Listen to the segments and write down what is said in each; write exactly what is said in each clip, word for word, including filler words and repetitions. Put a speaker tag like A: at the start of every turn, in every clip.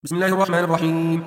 A: بسم الله الرحمن الرحيم.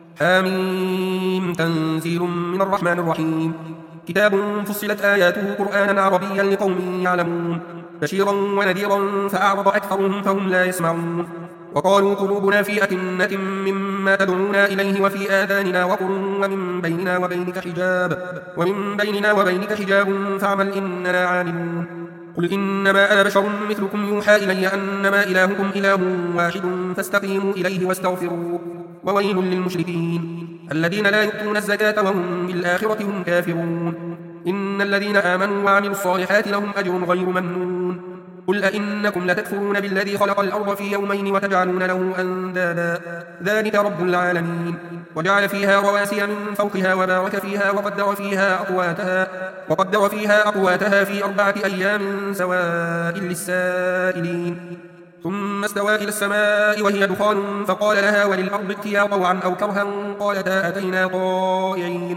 A: حاميم تنزيل من الرحمن الرحيم. كتاب فصلت آياته قرآنا عربيا لقوم يعلمون بشيرا ونذيرا فأعرض أكثرهم فهم لا يسمعون. وقالوا قلوبنا في أكنة مما تدعونا إليه وفي آذاننا وقر ومن بيننا وبينك حجاب ومن بيننا وبينك حجاب فاعمل إننا عاملون. قل إنما أنا بشر مثلكم يوحى إلي أنما إلهكم إله واحد فاستقيموا إليه واستغفروه وويل للمشركين الذين لا يؤتون الزكاة وهم بالآخرة هم كافرون. إن الذين آمنوا وعملوا الصالحات لهم أجر غير ممنون. قل أئنكم لتكفرون بالذي خلق الأرض في يومين وتجعلون له أندادا ذلك رب العالمين. وجعل فيها رواسي من فوقها وبارك فيها وقدر فيها أقواتها وقدر فيها أقواتها في أربعة أيام سواء للسائلين. ثم استوى إلى السماء وهي دخان فقال لها وللأرض ائتيا طوعا أو كرها قالتا أتينا طائعين.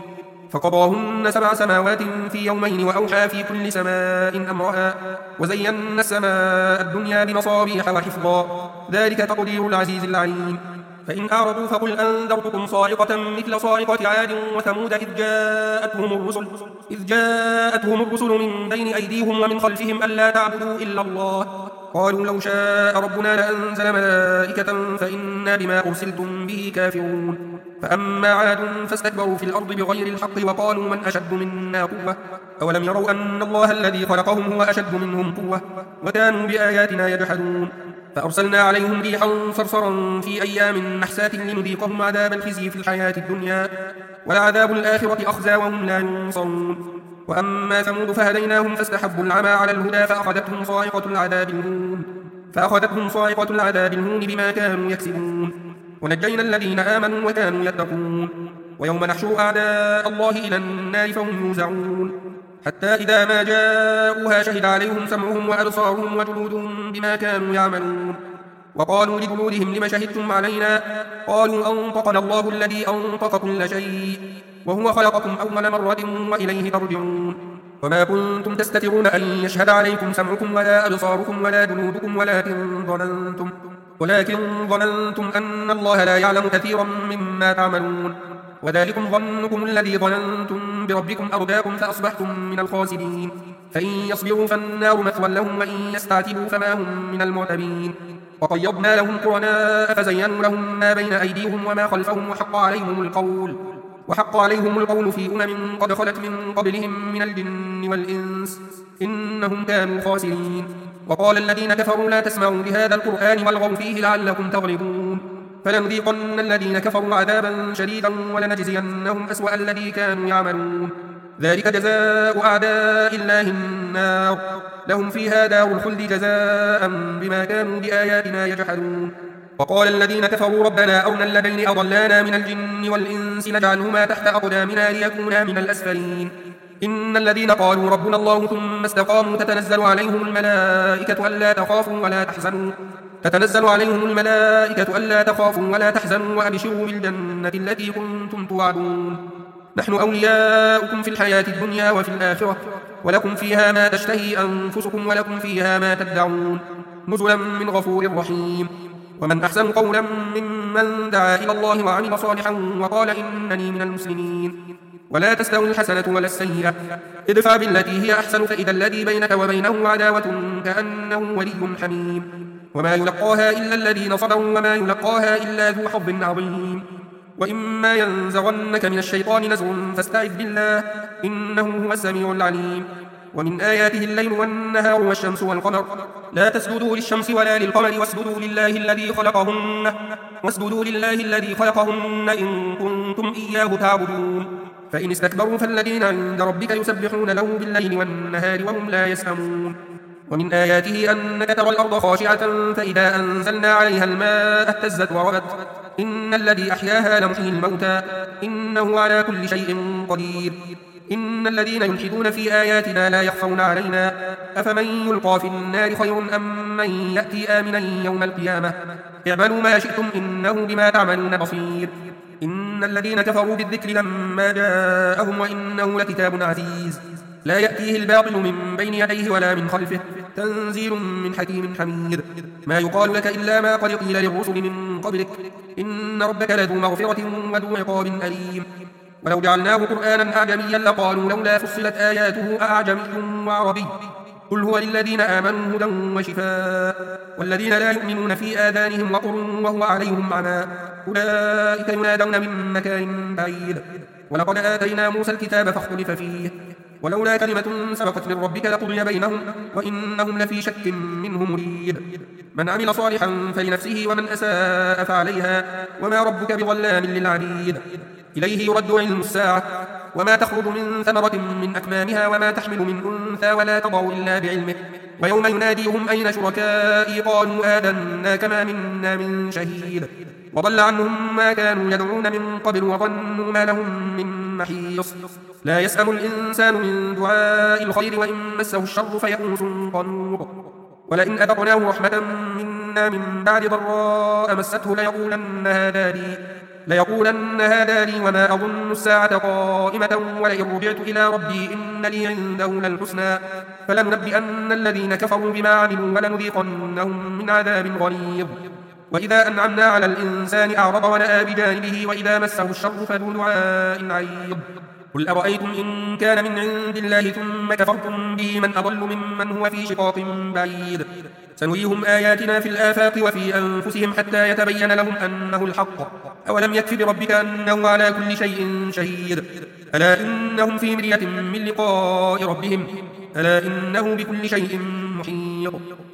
A: فقضاهن سبع سماوات في يومين وأوحى في كل سماء أمرها وزينا السماء الدنيا بمصابيح وحفظا ذلك تقدير العزيز العليم. فإن أعرضوا فقل أنذرتكم صاعقة مثل صاعقة عاد وثمود إذ جاءتهم الرسل إذ جاءتهم الرسل من بين أيديهم ومن خلفهم ألا تعبدوا إلا الله قالوا لو شاء ربنا لأنزل ملائكة فإنا بما أرسلتم به كافرون. فأما عاد فاستكبروا في الأرض بغير الحق وقالوا من أشد منا قوة أولم يروا أن الله الذي خلقهم هو أشد منهم قوة وكانوا بآياتنا يجحدون. فأرسلنا عليهم ريحا صرصرا في أيام نحسات لنذيقهم عذاب الخزي في الحياة الدنيا ولعذاب الآخرة أخزى وهم لا ينصرون. وأما ثمود فهديناهم فاستحبوا العمى على الهدى فأخذتهم صاعقة العذاب الهون فأخذتهم صاعقة العذاب الهون بما كانوا يكسبون. ونجينا الذين آمنوا وكانوا يتقون. ويوم نحشر أعداء الله إلى النار فهم يوزعون حتى إذا ما جاءوها شهد عليهم سمعهم وأبصارهم وجلودهم بما كانوا يعملون. وقالوا لجلودهم لم شهدتم علينا قالوا أنطقنا الله الذي أنطق كل شيء وهو خلقكم أول مرة وإليه ترجعون. وما كنتم تستترون أن يشهد عليكم سمعكم ولا أبصاركم ولا جلودكم ولكن ظننتم ولكن ظننتم أن الله لا يعلم كثيرا مما تعملون. وذلكم ظنكم الذي ظننتم بربكم أرداكم فأصبحتم من الخاسرين. فإن يصبروا فالنار مثوى لهم وإن يستعتبوا فما هم من المعتبين. وقيضنا لهم قرناء فزينوا لهم ما بين أيديهم وما خلفهم وحق عليهم القول وحق عليهم القول في أمم قد خلت من قبلهم من الجن والإنس إنهم كانوا خاسرين. وقال الذين كفروا لا تسمعوا لهذا القرآن والغوا فيه لعلكم تغلبون. فلنذيقن الذين كفروا عذابا شديدا ولنجزينهم أسوأ الذي كانوا يعملون. ذلك جزاء أعداء الله النار لهم فيها دار الخلد جزاء بما كانوا بآياتنا يجحدون. وقال الذين كفروا ربنا أرنا الذين أضلانا من الجن والإنس نجعلهما تحت أقدامنا ليكونا من الأسفلين. إن الذين قالوا ربنا الله ثم استقاموا تتنزل عليهم الملائكة ألا تخافوا ولا تحزنوا تتنزل عليهم الملائكة ألا تخافوا ولا تحزنوا وأبشروا بالجنة التي كنتم توعدون نحن أولياؤكم في الحياة الدنيا وفي الآخرة ولكم فيها ما تشتهي أنفسكم ولكم فيها ما تدعون نزلا من غفور رحيم. ومن أحسن قولا ممن دعا إلى الله وعمل صالحا وقال إنني من المسلمين. ولا تستوي الحسنة ولا السيئة ادفع بالتي هي أحسن فإذا الذي بينك وبينه عداوة كأنه ولي حميم. وما يلقاها إلا الذين صبروا وما يلقاها إلا ذو حظ عظيم. وإما ينزغنك من الشيطان نزغ فاستعذ بالله إنه هو السميع العليم. ومن آياته الليل والنهار والشمس والقمر لا تسجدوا للشمس ولا للقمر واسجدوا لله الذي خلقهن واسجدوا لله الذي خلقهن إن كنتم إياه تعبدون. فإن استكبروا فالذين عند ربك يسبحون له بالليل والنهار وهم لا يسأمون. ومن آياته أنك ترى الأرض خاشعة فإذا أنزلنا عليها الماء اهتزت وربت إن الذي أحياها لمحيي الموتى إنه على كل شيء قدير. إن الذين يلحدون في آياتنا لا يخفون علينا أفمن يلقى في النار خير أم من يأتي آمنا يوم القيامة اعملوا ما شئتم إنه بما تعملون بصير. إن الذين كفروا بالذكر لما جاءهم وإنه لكتاب عزيز لا يأتيه الباطل من بين يديه ولا من خلفه تنزيل من حكيم حميد ما يقال لك إلا ما قد قيل للرسل من قبلك إن ربك لذو مغفرة وذو عقاب أليم ولو جعلناه قرآنا أعجميا لقالوا لولا فصلت آياته أعجمي وعربي قل هو للذين آمنوا هدى وشفاء والذين لا يؤمنون في آذانهم وقر وهو عليهم عمى أولئك ينادون من مكان بعيد ولقد آتينا موسى الكتاب فاختلف فيه ولولا كلمة سبقت من ربك لقضي بينهم وإنهم لفي شك منه مريب من عمل صالحا فلنفسه ومن أساء فعليها وما ربك بظلام للعبيد إليه يرد علم الساعة وما تخرج من ثمرة من أكمامها وما تحمل من أنثى ولا تضع إلا بعلمه ويوم يناديهم أين شركائي قالوا آذنا كما منا من شهيد وضل عنهم ما كانوا يدعون من قبل وظنوا ما لهم من محيص لا يسأم الإنسان من دعاء الخير وإن مسه الشر فيئوس قنوط ولئن أذقناه رحمة منا من بعد ضراء مسته ليقولن هذا لي ليقولن هذا لي وما أظن الساعة قائمة ولئن رجعت إلى ربي إن لي عنده للحسنى فلننبئن الذين كفروا بما عملوا ولنذيقنهم من عذاب غليظ وإذا أنعمنا على الإنسان أعرض ونأى بجانبه وإذا مسه الشر فذو دعاء عريض قل أرأيتم إن كان من عند الله ثم كفرتم به من أضل ممن هو في شقاق بعيد سنريهم آياتنا في الآفاق وفي أنفسهم حتى يتبين لهم أنه الحق أولم يكف بربك أنه على كل شيء شهيد ألا إنهم في مرية من لقاء ربهم ألا إنه بكل شيء محيط